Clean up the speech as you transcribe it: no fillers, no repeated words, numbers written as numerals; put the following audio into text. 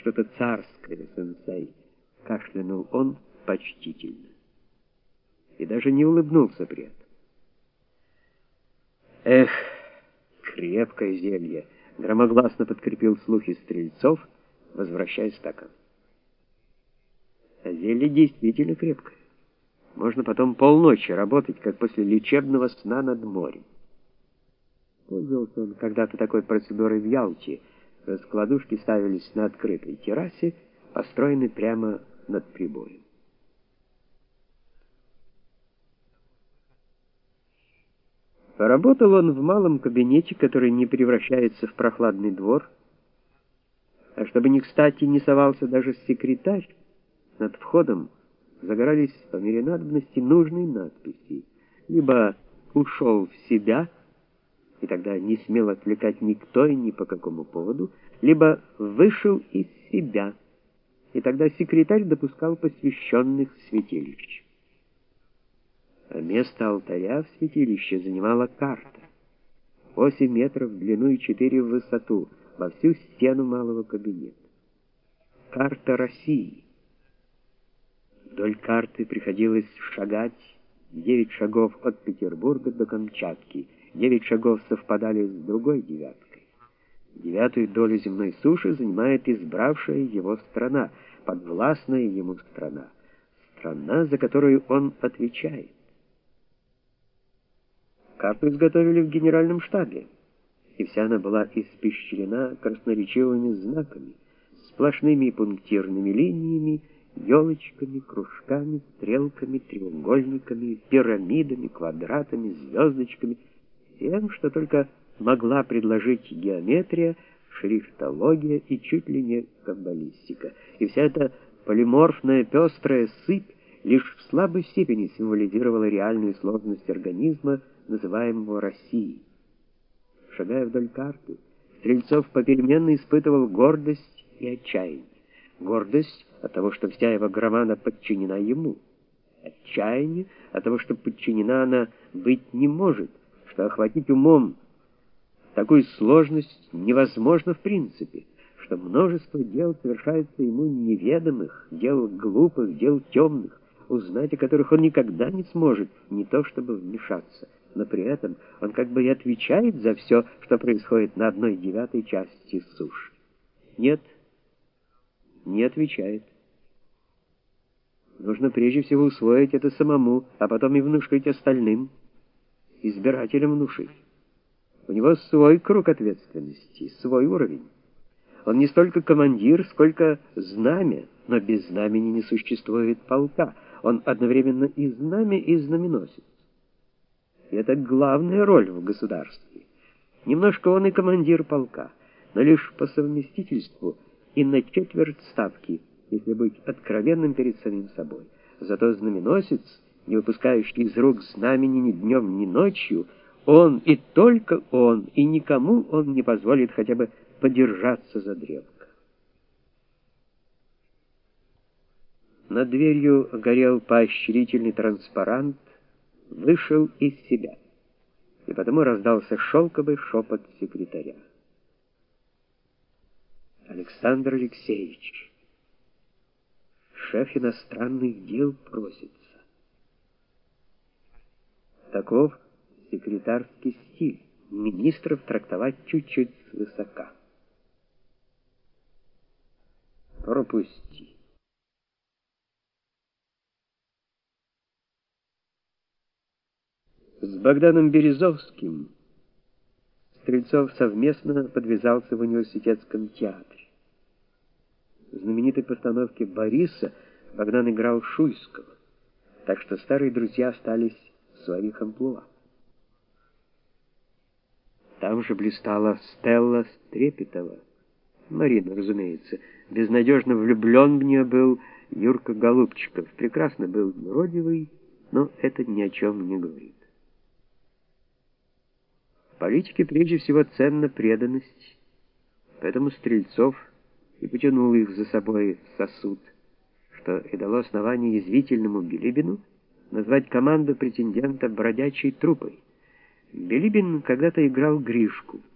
что-то царское, сенсей, кашлянул он почтительно. И даже не улыбнулся при этом. Эх, крепкое зелье, громогласно подкрепил слухи Стрельцов, возвращая стакан. А зелье действительно крепкое. Можно потом полночи работать, как после лечебного сна над морем. Пользовался он когда-то такой процедурой в Ялте. Раскладушки ставились на открытой террасе, построенной прямо над прибоем. Поработал он в малом кабинете, который не превращается в прохладный двор, а чтобы не кстати не совался даже секретарь, над входом загорались по мере надобности нужные надписи. Либо «ушел в себя», и тогда не смел отвлекать никто и ни по какому поводу, либо «вышел из себя», и тогда секретарь допускал посвященных в святилище. А место алтаря в святилище занимала карта. 8 метров в длину и 4 в высоту, во всю стену малого кабинета. Карта России. Вдоль карты приходилось шагать 9 шагов от Петербурга до Камчатки. 9 шагов совпадали с другой девяткой. 9-ю долю земной суши занимает избравшая его страна, подвластная ему страна. Страна, за которую он отвечает. Карту изготовили в генеральном штабе, и вся она была испещрена красноречивыми знаками, сплошными пунктирными линиями, елочками, кружками, стрелками, треугольниками, пирамидами, квадратами, звездочками, всем, что только могла предложить геометрия, шрифтология и чуть ли не каббалистика. И вся эта полиморфная пестрая сыпь лишь в слабой степени символизировала реальную сложность организма, называемого Россией. Шагая вдоль карты, Стрельцов попеременно испытывал гордость и отчаяние. Гордость от того, что вся его громада подчинена ему. Отчаяние от того, что подчинена она быть не может, что охватить умом такую сложность невозможно в принципе, что множество дел совершается ему неведомых, дел глупых, дел темных, узнать о которых он никогда не сможет, не то чтобы вмешаться, но при этом он как бы и отвечает за все, что происходит на 1/9 части суши. Нет, не отвечает. Нужно прежде всего усвоить это самому, а потом и внушить остальным, избирателям внушить. У него свой круг ответственности, свой уровень. Он не столько командир, сколько знамя, но без знамени не существует полка. Он одновременно и знамя, и знаменосец. И это главная роль в государстве. Немножко он и командир полка, но лишь по совместительству и на четверть ставки, если быть откровенным перед самим собой. Зато знаменосец, не выпускающий из рук знамени ни днем, ни ночью, он и только он, и никому он не позволит хотя бы подержаться за древко. Над дверью горел поощрительный транспарант «Вышел из себя», и потому раздался шелковый шепот секретаря. Александр Алексеевич, шеф иностранных дел просится. Таков секретарский стиль, министров трактовать чуть-чуть свысока. Пропусти. С Богданом Березовским Стрельцов совместно подвязался в университетском театре. В знаменитой постановке «Бориса» Богдан играл Шуйского, так что старые друзья остались в своих амплуа. Там же блистала Стелла Стрепетова. Марина, разумеется. Безнадежно влюблен в нее был Юрка Голубчиков. Прекрасно был юродивый, но это ни о чем не говорит. В политике прежде всего ценна преданность, поэтому Стрельцов и потянул их за собой в сосуд, что и дало основание язвительному Билибину назвать команду претендента бродячей труппой. Билибин когда-то играл Гришку.